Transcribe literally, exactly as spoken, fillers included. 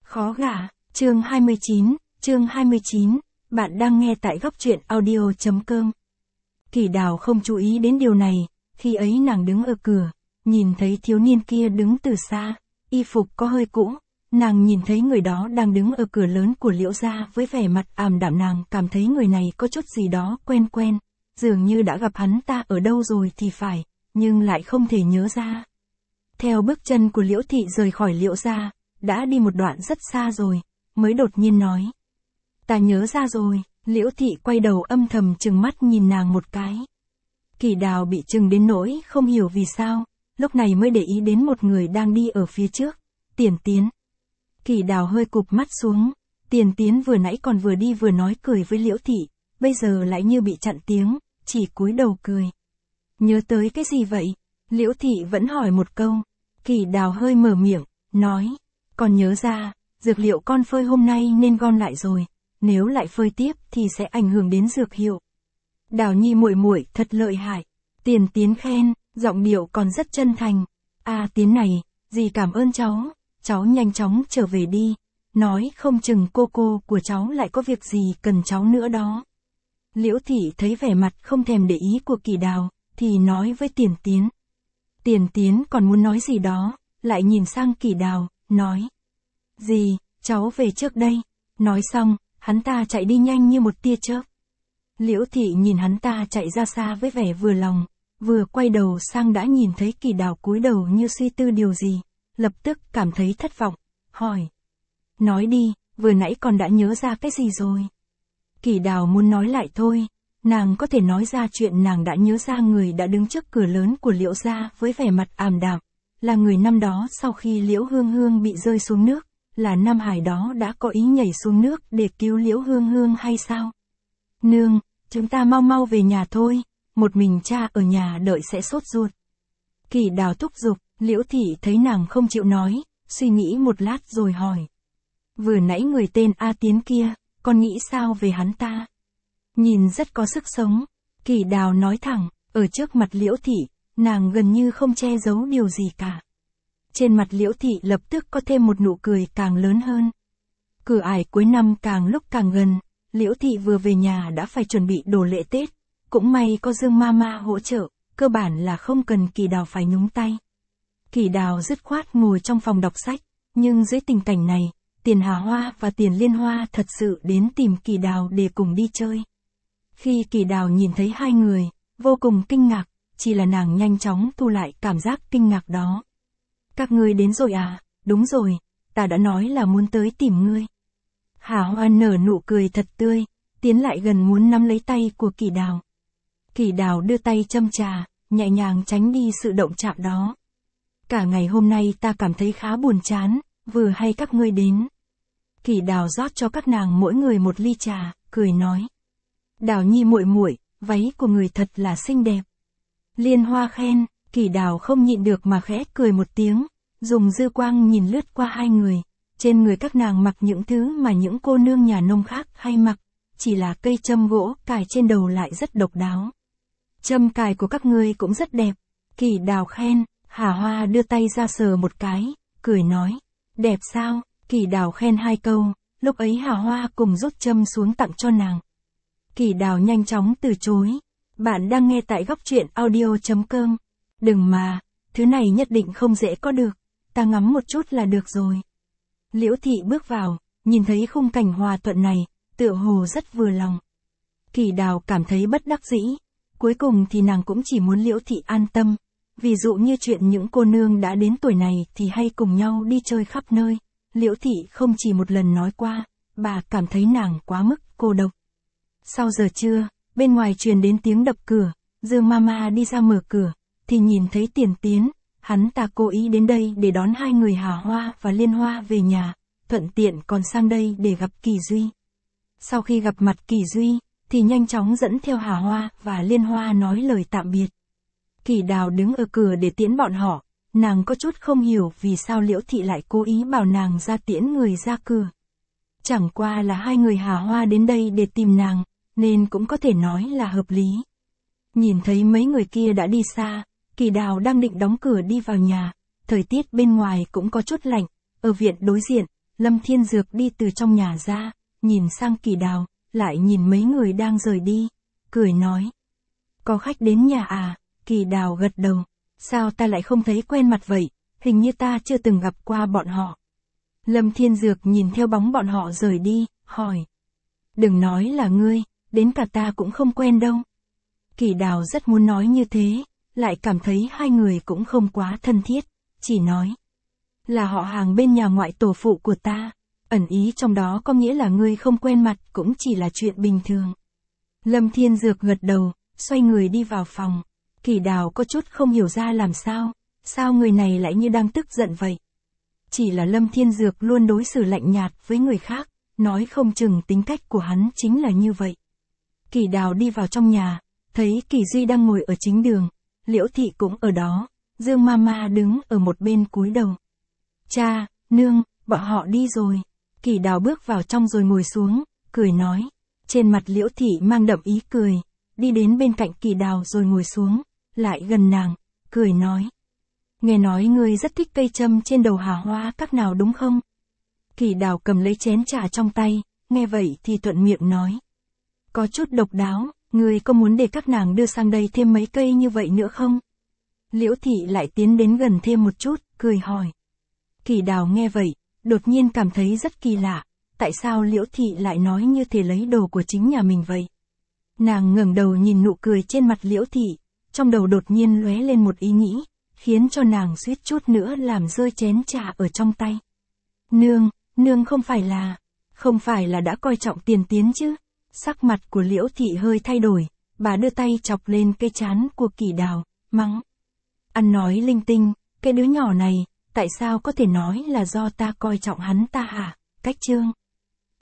Khó gả, chương hai mươi chín, chương hai mươi chín, bạn đang nghe tại góc truyện audio.com. Kỳ Đào không chú ý đến điều này, khi ấy nàng đứng ở cửa, nhìn thấy thiếu niên kia đứng từ xa, y phục có hơi cũ, nàng nhìn thấy người đó đang đứng ở cửa lớn của Liễu gia với vẻ mặt ảm đạm, nàng cảm thấy người này có chút gì đó quen quen, dường như đã gặp hắn ta ở đâu rồi thì phải, nhưng lại không thể nhớ ra. Theo bước chân của Liễu thị rời khỏi Liễu gia, đã đi một đoạn rất xa rồi, mới đột nhiên nói. Ta nhớ ra rồi, Liễu thị quay đầu âm thầm trừng mắt nhìn nàng một cái. Kỳ Đào bị trừng đến nỗi không hiểu vì sao, lúc này mới để ý đến một người đang đi ở phía trước, Tiền Tiến. Kỳ Đào hơi cụp mắt xuống, Tiền Tiến vừa nãy còn vừa đi vừa nói cười với Liễu thị, bây giờ lại như bị chặn tiếng, chỉ cúi đầu cười. Nhớ tới cái gì vậy? Liễu thị vẫn hỏi một câu. Kỳ Đào hơi mở miệng, nói, còn nhớ ra, dược liệu con phơi hôm nay nên gom lại rồi, nếu lại phơi tiếp thì sẽ ảnh hưởng đến dược hiệu. Đào Nhi muội muội thật lợi hại. Tiền Tiến khen, giọng điệu còn rất chân thành. À Tiến này, dì cảm ơn cháu, cháu nhanh chóng trở về đi, nói không chừng cô cô của cháu lại có việc gì cần cháu nữa đó. Liễu thị thấy vẻ mặt không thèm để ý của Kỳ Đào, thì nói với Tiền Tiến. Tiền Tiến còn muốn nói gì đó, lại nhìn sang Kỳ Đào, nói. Dì, cháu về trước đây. Nói xong, hắn ta chạy đi nhanh như một tia chớp. Liễu thị nhìn hắn ta chạy ra xa với vẻ vừa lòng, vừa quay đầu sang đã nhìn thấy Kỳ Đào cúi đầu như suy tư điều gì, lập tức cảm thấy thất vọng, hỏi. Nói đi, vừa nãy con đã nhớ ra cái gì rồi? Kỳ Đào muốn nói lại thôi, nàng có thể nói ra chuyện nàng đã nhớ ra người đã đứng trước cửa lớn của Liễu gia với vẻ mặt ảm đạm, là người năm đó sau khi Liễu Hương Hương bị rơi xuống nước, là Nam Hải đó đã có ý nhảy xuống nước để cứu Liễu Hương Hương hay sao? Nương, chúng ta mau mau về nhà thôi, một mình cha ở nhà đợi sẽ sốt ruột. Kỳ Đào thúc giục, Liễu thị thấy nàng không chịu nói, suy nghĩ một lát rồi hỏi. Vừa nãy người tên A Tiến kia, con nghĩ sao về hắn ta? Nhìn rất có sức sống, Kỳ Đào nói thẳng, ở trước mặt Liễu thị, nàng gần như không che giấu điều gì cả. Trên mặt Liễu thị lập tức có thêm một nụ cười càng lớn hơn. Cửa ải cuối năm càng lúc càng gần, Liễu thị vừa về nhà đã phải chuẩn bị đồ lễ Tết, cũng may có Dương Mama hỗ trợ, cơ bản là không cần Kỳ Đào phải nhúng tay. Kỳ Đào dứt khoát ngồi trong phòng đọc sách, nhưng dưới tình cảnh này, Tiền Hà Hoa và Tiền Liên Hoa thật sự đến tìm Kỳ Đào để cùng đi chơi. Khi Kỳ Đào nhìn thấy hai người, vô cùng kinh ngạc, chỉ là nàng nhanh chóng thu lại cảm giác kinh ngạc đó. Các ngươi đến rồi à? Đúng rồi, ta đã nói là muốn tới tìm ngươi. Hà Hoa nở nụ cười thật tươi, tiến lại gần muốn nắm lấy tay của Kỳ Đào. Kỳ Đào đưa tay châm trà, nhẹ nhàng tránh đi sự động chạm đó. Cả ngày hôm nay ta cảm thấy khá buồn chán, vừa hay các ngươi đến. Kỳ Đào rót cho các nàng mỗi người một ly trà, cười nói. Đào Nhi muội muội, váy của người thật là xinh đẹp. Liên Hoa khen, Kỳ Đào không nhịn được mà khẽ cười một tiếng, dùng dư quang nhìn lướt qua hai người. Trên người các nàng mặc những thứ mà những cô nương nhà nông khác hay mặc, chỉ là cây châm gỗ cài trên đầu lại rất độc đáo. Châm cài của các ngươi cũng rất đẹp. Kỳ Đào khen, Hà Hoa đưa tay ra sờ một cái, cười nói. Đẹp sao? Kỳ Đào khen hai câu, lúc ấy Hà Hoa cùng rút châm xuống tặng cho nàng. Kỳ Đào nhanh chóng từ chối. Bạn đang nghe tại góc truyện audio.com. Đừng mà, thứ này nhất định không dễ có được, ta ngắm một chút là được rồi. Liễu thị bước vào, nhìn thấy khung cảnh hòa thuận này, tựa hồ rất vừa lòng. Kỳ Đào cảm thấy bất đắc dĩ, cuối cùng thì nàng cũng chỉ muốn Liễu thị an tâm, ví dụ như chuyện những cô nương đã đến tuổi này thì hay cùng nhau đi chơi khắp nơi. Liễu thị không chỉ một lần nói qua, bà cảm thấy nàng quá mức cô độc. Sau giờ trưa, bên ngoài truyền đến tiếng đập cửa, Dương Mama đi ra mở cửa, thì nhìn thấy Tiền Tiến, hắn ta cố ý đến đây để đón hai người Hà Hoa và Liên Hoa về nhà, thuận tiện còn sang đây để gặp Kỳ Duy. Sau khi gặp mặt Kỳ Duy, thì nhanh chóng dẫn theo Hà Hoa và Liên Hoa nói lời tạm biệt. Kỳ Đào đứng ở cửa để tiễn bọn họ, nàng có chút không hiểu vì sao Liễu thị lại cố ý bảo nàng ra tiễn người ra cửa. Chẳng qua là hai người Hà Hoa đến đây để tìm nàng, nên cũng có thể nói là hợp lý. Nhìn thấy mấy người kia đã đi xa, Kỳ Đào đang định đóng cửa đi vào nhà, thời tiết bên ngoài cũng có chút lạnh, ở viện đối diện, Lâm Thiên Dược đi từ trong nhà ra, nhìn sang Kỳ Đào, lại nhìn mấy người đang rời đi, cười nói. Có khách đến nhà à? Kỳ Đào gật đầu. Sao ta lại không thấy quen mặt vậy, hình như ta chưa từng gặp qua bọn họ. Lâm Thiên Dược nhìn theo bóng bọn họ rời đi, hỏi. Đừng nói là ngươi, đến cả ta cũng không quen đâu. Kỳ Đào rất muốn nói như thế, lại cảm thấy hai người cũng không quá thân thiết, chỉ nói. Là họ hàng bên nhà ngoại tổ phụ của ta, ẩn ý trong đó có nghĩa là ngươi không quen mặt cũng chỉ là chuyện bình thường. Lâm Thiên Dược gật đầu, xoay người đi vào phòng. Kỳ Đào có chút không hiểu ra làm sao, sao người này lại như đang tức giận vậy. Chỉ là Lâm Thiên Dược luôn đối xử lạnh nhạt với người khác, nói không chừng tính cách của hắn chính là như vậy. Kỳ Đào đi vào trong nhà, thấy Kỳ Duy đang ngồi ở chính đường, Liễu Thị cũng ở đó, Dương Mama đứng ở một bên cúi đầu. Cha, nương, bọn họ đi rồi. Kỳ Đào bước vào trong rồi ngồi xuống, cười nói. Trên mặt Liễu Thị mang đậm ý cười, đi đến bên cạnh Kỳ Đào rồi ngồi xuống, lại gần nàng, cười nói. Nghe nói ngươi rất thích cây châm trên đầu Hà Hoa các nào đúng không? Kỳ Đào cầm lấy chén trà trong tay, nghe vậy thì thuận miệng nói. Có chút độc đáo, ngươi có muốn để các nàng đưa sang đây thêm mấy cây như vậy nữa không? Liễu Thị lại tiến đến gần thêm một chút, cười hỏi. Kỳ Đào nghe vậy, đột nhiên cảm thấy rất kỳ lạ, tại sao Liễu Thị lại nói như thể lấy đồ của chính nhà mình vậy? Nàng ngẩng đầu nhìn nụ cười trên mặt Liễu Thị, trong đầu đột nhiên lóe lên một ý nghĩ, khiến cho nàng suýt chút nữa làm rơi chén trà ở trong tay. Nương, nương không phải là, không phải là đã coi trọng tiền tiến chứ? Sắc mặt của Liễu Thị hơi thay đổi, bà đưa tay chọc lên cây trán của Kỳ Đào, mắng. Ăn nói linh tinh, cái đứa nhỏ này, tại sao có thể nói là do ta coi trọng hắn ta hả? Cách chương.